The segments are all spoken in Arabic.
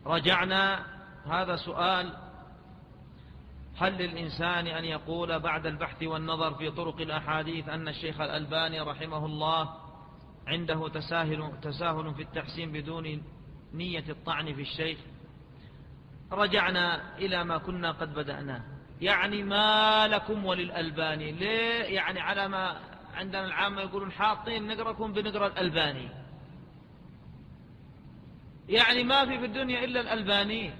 رجعنا. هذا سؤال: هل للإنسان أن يقول بعد البحث والنظر في طرق الأحاديث أن الشيخ الألباني رحمه الله عنده تساهل في التحسين بدون نية الطعن في الشيخ؟ رجعنا إلى ما كنا قد بدأناه. يعني ما لكم وللألباني ليه؟ يعني على ما عندنا العامة يقولون حاطين نقرأكم بنقرأ الألباني، يعني ما في الدنيا إلا الألباني.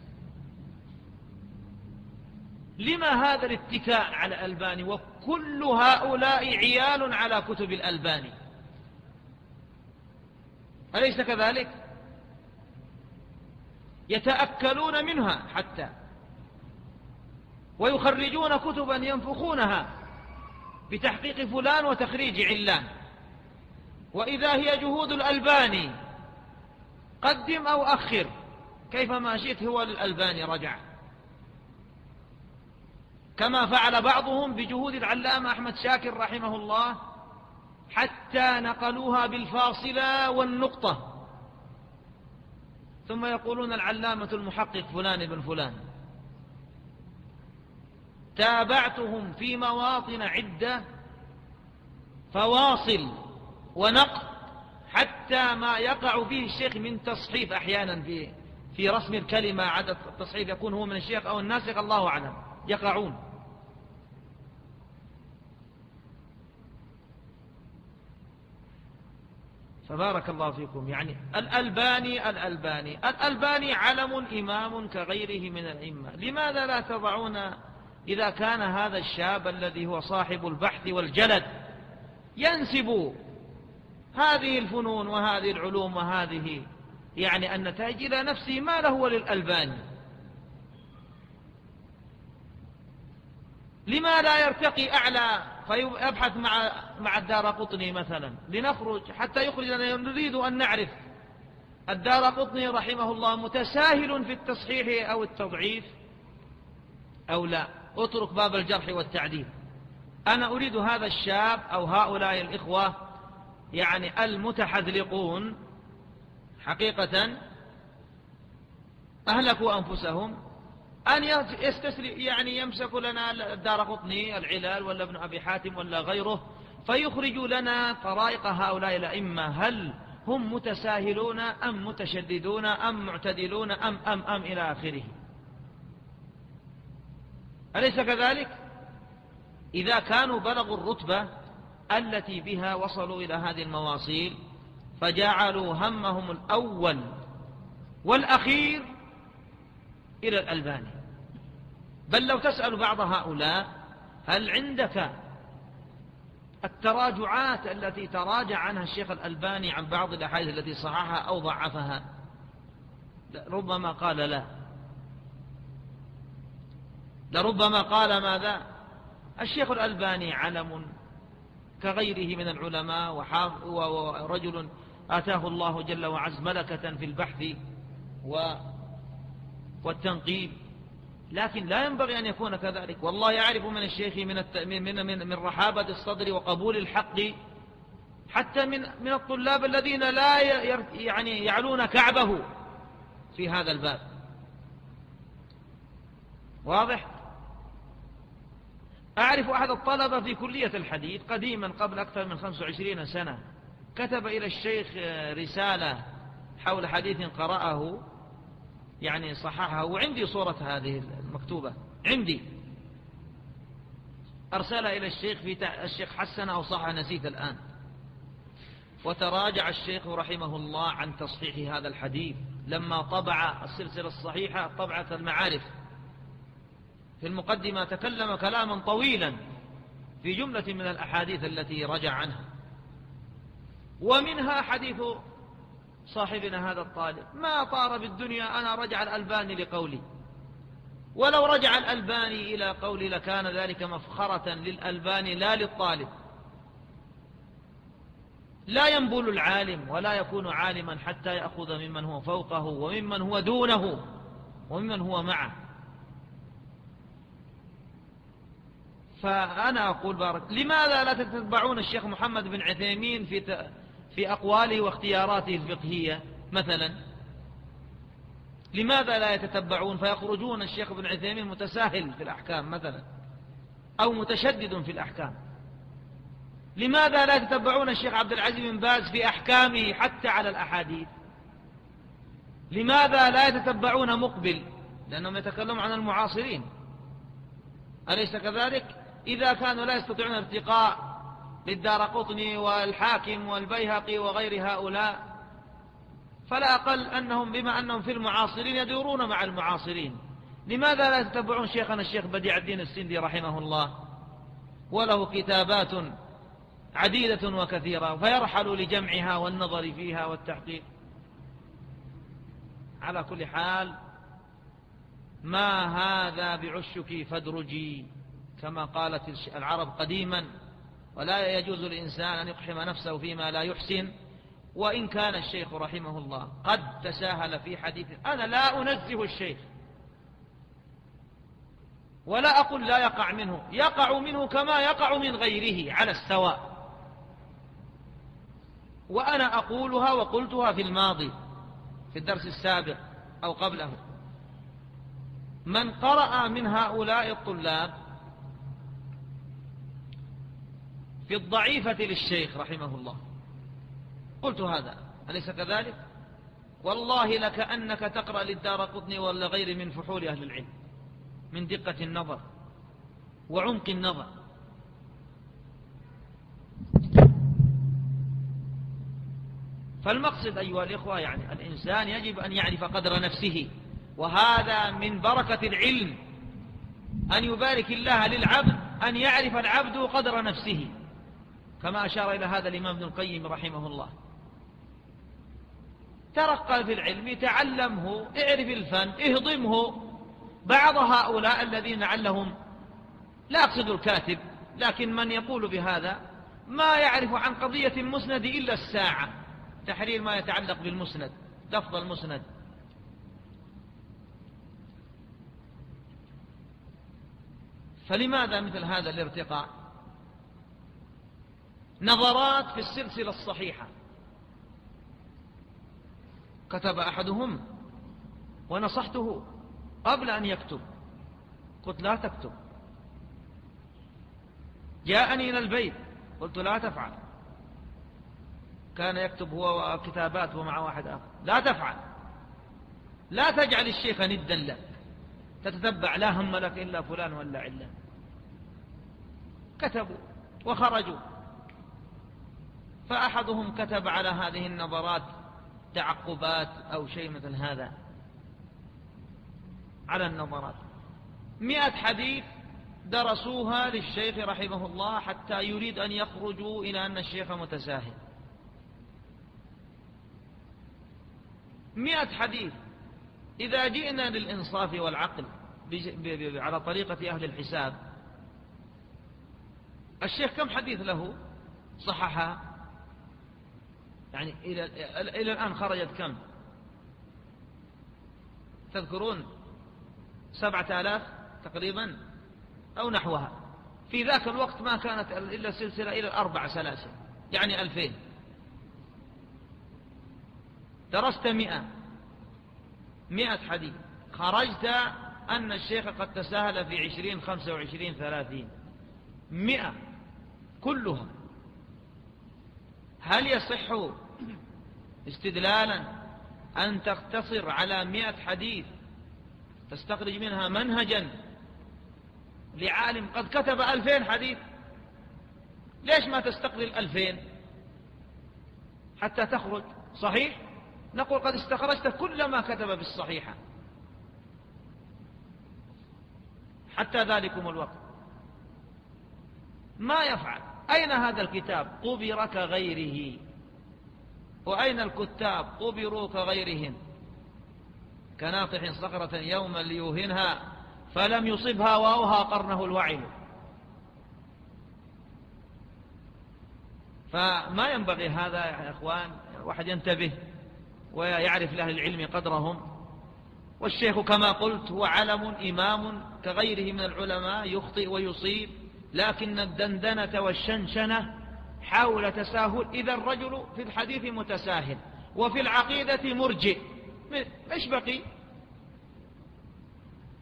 لما هذا الاتكاء على الألباني وكل هؤلاء عيال على كتب الألباني؟ أليس كذلك؟ يتأكلون منها حتى، ويخرجون كتبا ينفخونها بتحقيق فلان وتخريج علان، وإذا هي جهود الألباني قدم أو أخر كيفما شئت هو للألباني رجع، كما فعل بعضهم بجهود العلامة أحمد شاكر رحمه الله حتى نقلوها بالفاصلة والنقطة، ثم يقولون العلامة المحقق فلان بن فلان. تابعتهم في مواطن عدة فواصل ونقط حتى ما يقع فيه الشيخ من تصحيف، أحيانا في رسم الكلمة عدد التصحيف يكون هو من الشيخ أو الناسخ الله أعلم، يقعون. فبارك الله فيكم. يعني الألباني علم إمام كغيره من الأئمة. لماذا لا تضعون إذا كان هذا الشاب الذي هو صاحب البحث والجلد ينسب هذه الفنون وهذه العلوم وهذه يعني النتائج إلى نفسه، ما له وللألباني؟ لما لا يرتقي أعلى فيبحث مع الدارقطني مثلا لنخرج حتى يخرج لنا؟ نريد أن نعرف الدارقطني رحمه الله متساهل في التصحيح أو التضعيف أو لا. اترك باب الجرح والتعديل. أنا أريد هذا الشاب أو هؤلاء الإخوة يعني المتحذلقون حقيقة أهلكوا أنفسهم أن يعني يمسكوا لنا الدارقطني العلال ولا ابن أبي حاتم ولا غيره فيخرجوا لنا طرائق هؤلاء الأئمة، هل هم متساهلون أم متشددون أم معتدلون أم إلى آخره. أليس كذلك؟ إذا كانوا بلغوا الرتبة التي بها وصلوا إلى هذه المواصيل فجعلوا همهم الأول والأخير إلى الألباني. بل لو تسأل بعض هؤلاء هل عندك التراجعات التي تراجع عنها الشيخ الألباني عن بعض الأحاديث التي صححها أو ضعفها؟ ربما قال لا. لربما قال ماذا؟ الشيخ الألباني علم كغيره من العلماء ورجل آتاه الله جل وعز ملكة في البحث والتنقيب، لكن لا ينبغي أن يكون كذلك. والله يعرف من الشيخ من رحابة الصدر وقبول الحق حتى من الطلاب الذين لا يعني يعلون كعبه في هذا الباب. واضح؟ أعرف أحد الطلبة في كلية الحديث قديما قبل أكثر من 25 سنة كتب إلى الشيخ رسالة حول حديث قرأه يعني صححها، وعندي صورة هذه المكتوبة عندي، أرسلها إلى الشيخ الشيخ حسن أو صحح نسيت الآن. وتراجع الشيخ رحمه الله عن تصحيح هذا الحديث لما طبع السلسلة الصحيحة طبعة المعارف. في المقدمة تكلم كلاما طويلا في جملة من الأحاديث التي رجع عنها، ومنها حديث صاحبنا هذا الطالب: ما طار بالدنيا أنا رجع الألباني لقولي، ولو رجع الألباني إلى قولي لكان ذلك مفخرة للألباني لا للطالب. لا ينبل العالم ولا يكون عالما حتى يأخذ ممن هو فوقه وممن هو دونه وممن هو معه. فأنا أقول بارك، لماذا لا تتبعون الشيخ محمد بن عثيمين في أقواله واختياراته الفقهية مثلا؟ لماذا لا يتتبعون فيخرجون الشيخ ابن عثيمين متساهل في الأحكام مثلا أو متشدد في الأحكام؟ لماذا لا يتتبعون الشيخ عبد العزيز بن باز في أحكامه حتى على الأحاديث؟ لماذا لا يتتبعون مقبل؟ لأنهم يتكلمون عن المعاصرين، أليس كذلك؟ إذا كانوا لا يستطيعون ارتقاء للدارقطني والحاكم والبيهقي وغير هؤلاء، فلا أقل أنهم بما أنهم في المعاصرين يدورون مع المعاصرين. لماذا لا يتتبعون شيخنا الشيخ بديع الدين السندي رحمه الله، وله كتابات عديدة وكثيرة، فيرحلوا لجمعها والنظر فيها والتحقيق؟ على كل حال، ما هذا بعشك فادرجي كما قالت العرب قديما، ولا يجوز للإنسان أن يقحم نفسه فيما لا يحسن. وإن كان الشيخ رحمه الله قد تساهل في حديث، أنا لا أنزه الشيخ ولا أقول لا يقع منه، يقع منه كما يقع من غيره على السواء، وأنا أقولها وقلتها في الماضي في الدرس السابق أو قبله. من قرأ من هؤلاء الطلاب في الضعيفة للشيخ رحمه الله، قلت هذا أليس كذلك؟ والله لكأنك تقرأ للدارقطني ولا غير من فحول أهل العلم، من دقة النظر وعمق النظر. فالمقصد أيها الإخوة، يعني الإنسان يجب أن يعرف قدر نفسه، وهذا من بركة العلم، أن يبارك الله للعبد أن يعرف العبد قدر نفسه، كما أشار إلى هذا الإمام ابن القيم رحمه الله. ترقى في العلم، تعلمه، اعرف الفن، اهضمه. بعض هؤلاء الذين لعلهم، لا أقصد الكاتب، لكن من يقول بهذا ما يعرف عن قضية المسند إلا الساعة، تحرير ما يتعلق بالمسند، لفظ المسند. فلماذا مثل هذا الارتقاء؟ نظرات في السلسلة الصحيحة، كتب أحدهم ونصحته قبل أن يكتب، قلت لا تكتب. جاءني إلى البيت قلت لا تفعل، كان يكتب هو وكتابات ومع واحد آخر، لا تفعل، لا تجعل الشيخ ندا لك تتتبع، لا هم لك إلا فلان ولا علان. كتبوا وخرجوا، فأحدهم كتب على هذه النظرات تعقبات أو شيء مثل هذا على النظرات، 100 حديث درسوها للشيخ رحمه الله حتى يريد أن يخرجوا إلى أن الشيخ متساهل. 100 حديث. إذا جئنا للإنصاف والعقل على طريقة أهل الحساب، الشيخ كم حديث له صححها؟ يعني إلى الآن خرجت كم تذكرون؟ 7000 تقريبا أو نحوها. في ذاك الوقت ما كانت إلا سلسلة إلى 4 سلاسل، يعني 2000. درست 100 حديث، خرجت أن الشيخ قد تساهل في 20 25 30 100 كلها. هل يصح استدلالا أن تقتصر على 100 حديث تستخرج منها منهجا لعالم قد كتب 2000 حديث؟ ليش ما تستقرل 2000 حتى تخرج صحيح؟ نقول قد استخرجت كل ما كتب بالصحيحة حتى ذلكم الوقت. ما يفعل. أين هذا الكتاب؟ قبر كغيره. وأين الكتاب؟ قبروا كغيرهم. كناطح صخرة يوما ليوهنها فلم يصبها واوها قرنه الوعل. فما ينبغي هذا يا إخوان، واحد ينتبه ويعرف لأهل العلم قدرهم. والشيخ كما قلت هو علم إمام كغيره من العلماء، يخطئ ويصيب، لكن الدندنة والشنشنة حول تساهل. إذا الرجل في الحديث متساهل وفي العقيدة مرجئ، إيش بقي؟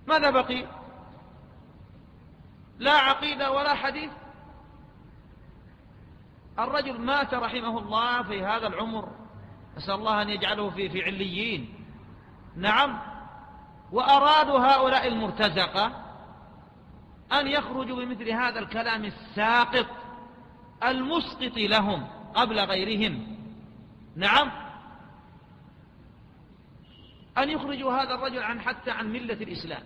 ماذا بقي؟ لا عقيدة ولا حديث. الرجل مات رحمه الله في هذا العمر، نسأل الله أن يجعله في عليين. نعم. وأرادوا هؤلاء المرتزقة أن يخرجوا بمثل هذا الكلام الساقط المسقط لهم قبل غيرهم. نعم. أن يخرجوا هذا الرجل حتى عن ملة الإسلام.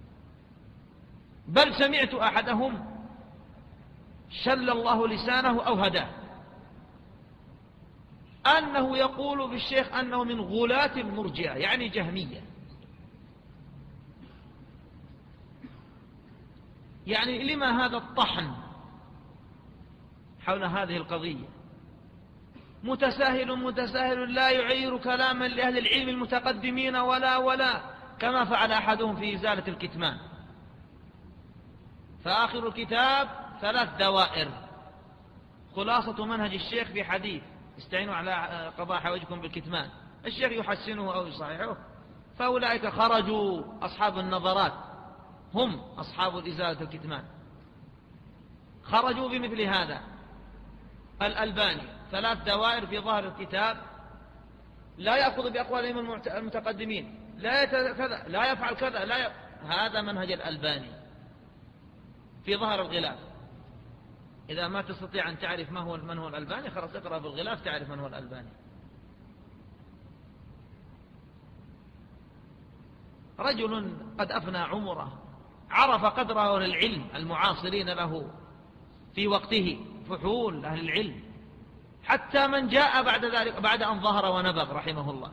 بل سمعت أحدهم شل الله لسانه أو هداه أنه يقول في الشيخ أنه من غلاة المرجئة، يعني جهمية. يعني لما هذا الطحن حول هذه القضية؟ متساهل لا يعير كلاما لأهل العلم المتقدمين ولا كما فعل أحدهم في إزالة الكتمان. فآخر الكتاب 3 دوائر، خلاصة منهج الشيخ في حديث: استعينوا على قضاء حوائجكم بالكتمان. الشيخ يحسنه أو يصححه. فأولئك خرجوا أصحاب النظرات، هم أصحاب إزالة الكتمان، خرجوا بمثل هذا. الألباني 3 دوائر في ظهر الكتاب، لا يأخذ بأقوالهم المتقدمين، لا يفعل كذا، هذا منهج الألباني في ظهر الغلاف. إذا ما تستطيع أن تعرف من هو الألباني، خلاص اقرأ في الغلاف تعرف من هو الألباني. رجل قد أفنى عمره، عرف قدره للعلم المعاصرين له في وقته، فحول أهل العلم، حتى من جاء بعد ذلك بعد أن ظهر ونبغ رحمه الله.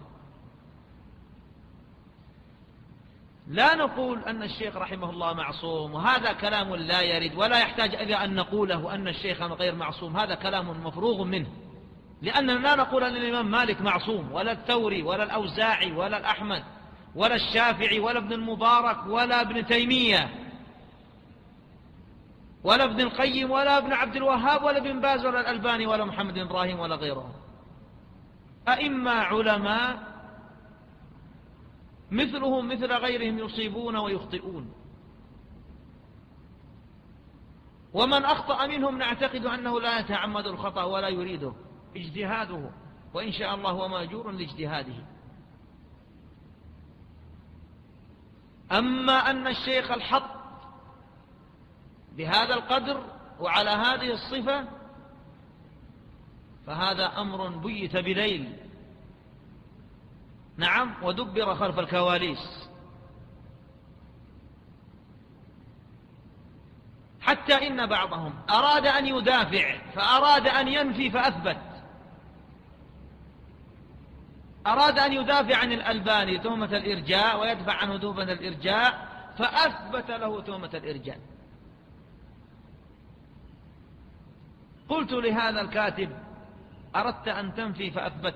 لا نقول أن الشيخ رحمه الله معصوم، وهذا كلام لا يرد ولا يحتاج إلى أن نقوله أن الشيخ غير معصوم، هذا كلام مفروغ منه. لأننا لا نقول أن الإمام مالك معصوم، ولا الثوري ولا الأوزاعي ولا الأحمد ولا الشافعي ولا ابن المبارك ولا ابن تيمية ولا ابن القيم ولا ابن عبد الوهاب ولا ابن باز ولا الألباني ولا محمد بن إبراهيم ولا غيرهم. أئمة علماء مثلهم مثل غيرهم يصيبون ويخطئون، ومن أخطأ منهم نعتقد أنه لا يتعمد الخطأ ولا يريده، اجتهاده، وإن شاء الله هو مأجور لاجتهاده. أما أن الشيخ الحط بهذا القدر وعلى هذه الصفة فهذا أمر بيت بليل. نعم. ودبر خلف الكواليس، حتى إن بعضهم أراد أن يدافع فأراد أن ينفي فأثبت. أراد أن يدافع عن الألباني تهمة الإرجاء ويدفع عنه تهمة الإرجاء، فأثبت له تهمة الإرجاء. قلت لهذا الكاتب: أردت أن تنفي فأثبت.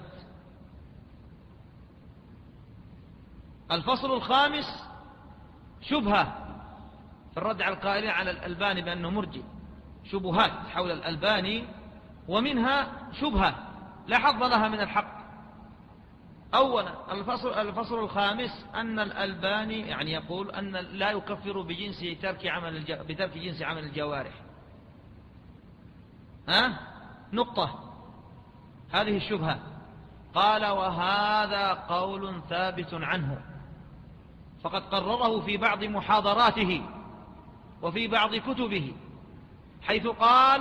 الفصل الخامس شبهة في الرد على القائلين على الألباني بأنه مرجئ، شبهات حول الألباني، ومنها شبهة لا حظ لها من الحق. أولا الفصل الخامس أن الألباني يعني يقول أن لا يكفر بترك جنس عمل الجوارح. نقطة، هذه الشبهة. قال: وهذا قول ثابت عنه، فقد قرره في بعض محاضراته وفي بعض كتبه، حيث قال: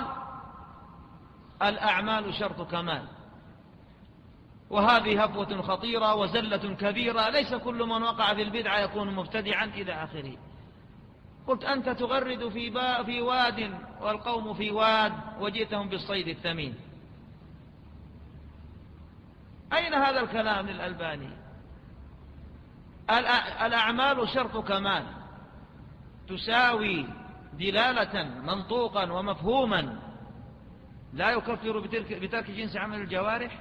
الأعمال شرط كمال، وهذه هفوة خطيرة وزلة كبيرة، ليس كل من وقع في البدعة يكون مبتدعا إلى آخره. قلت: أنت تغرد في واد والقوم في واد، وجئتهم بالصيد الثمين. أين هذا الكلام للألباني؟ الأعمال شرط كمال تساوي دلالة منطوقا ومفهوما لا يكفر بترك جنس عمل الجوارح.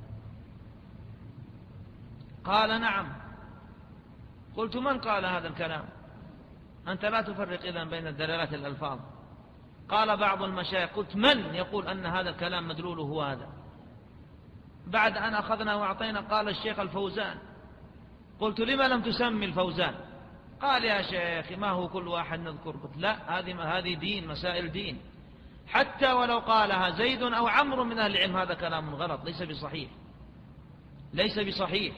قال: نعم. قلت: من قال هذا الكلام؟ أنت لا تفرق إذن بين الدلالات الألفاظ. قال: بعض المشايخ. قلت: من يقول أن هذا الكلام مدلوله هو هذا؟ بعد أن أخذنا وأعطينا قال: الشيخ الفوزان. قلت: لما لم تسمي الفوزان؟ قال يا شيخ ما هو كل واحد نذكر؟ قلت لا، هذه دين، مسائل دين، حتى ولو قالها زيد أو عمرو من أهل العلم هذا كلام غلط، ليس بصحيح، ليس بصحيح.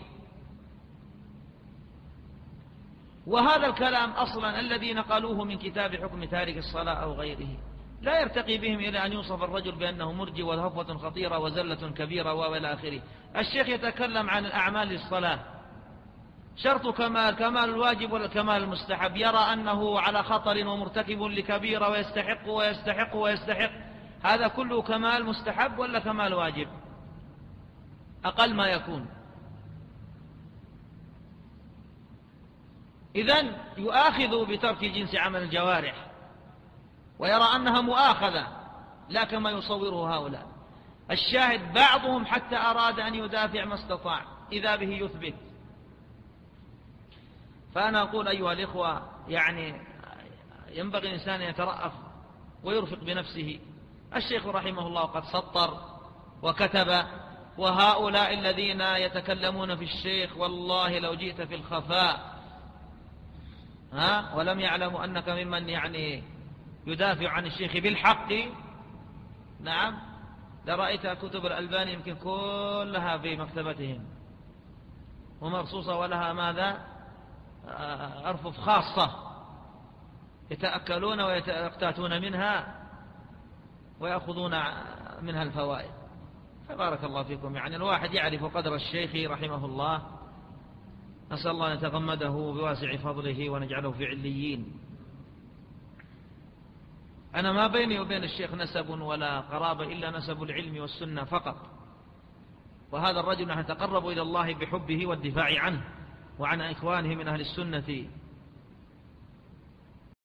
وهذا الكلام أصلا الذي نقلوه من كتاب حكم تارك الصلاة أو غيره لا يرتقي بهم إلى أن يوصف الرجل بأنه مرجي وهفوة خطيرة وزلة كبيرة وإلى آخره. الشيخ يتكلم عن الأعمال للصلاة، شرط كمال الواجب ولا كمال المستحب، يرى أنه على خطر ومرتكب لكبيرة ويستحق ويستحق ويستحق، هذا كله كمال مستحب ولا كمال واجب؟ أقل ما يكون. إذن يؤاخذ بترك جنس عمل الجوارح ويرى أنها مؤاخذة لا كما يصوره هؤلاء. الشاهد بعضهم حتى أراد أن يدافع ما استطاع إذا به يثبت. فأنا أقول أيها الإخوة، يعني ينبغي الإنسان أن يترأف ويرفق بنفسه. الشيخ رحمه الله قد سطر وكتب، وهؤلاء الذين يتكلمون في الشيخ والله لو جئت في الخفاء ولم يعلموا أنك ممن يعني يدافع عن الشيخ بالحق، نعم، لرأيت كتب الألباني يمكن كلها في مكتبتهم ومرصوصة ولها ماذا أرفف خاصة يتأكلون ويتأقتاتون منها ويأخذون منها الفوائد. فبارك الله فيكم، يعني الواحد يعرف قدر الشيخ رحمه الله، نسأل الله أن يتغمده بواسع فضله ونجعله في عليين. أنا ما بيني وبين الشيخ نسب ولا قرابة إلا نسب العلم والسنة فقط، وهذا الرجل نحن نتقرب إلى الله بحبه والدفاع عنه وعن إخوانه من أهل السنة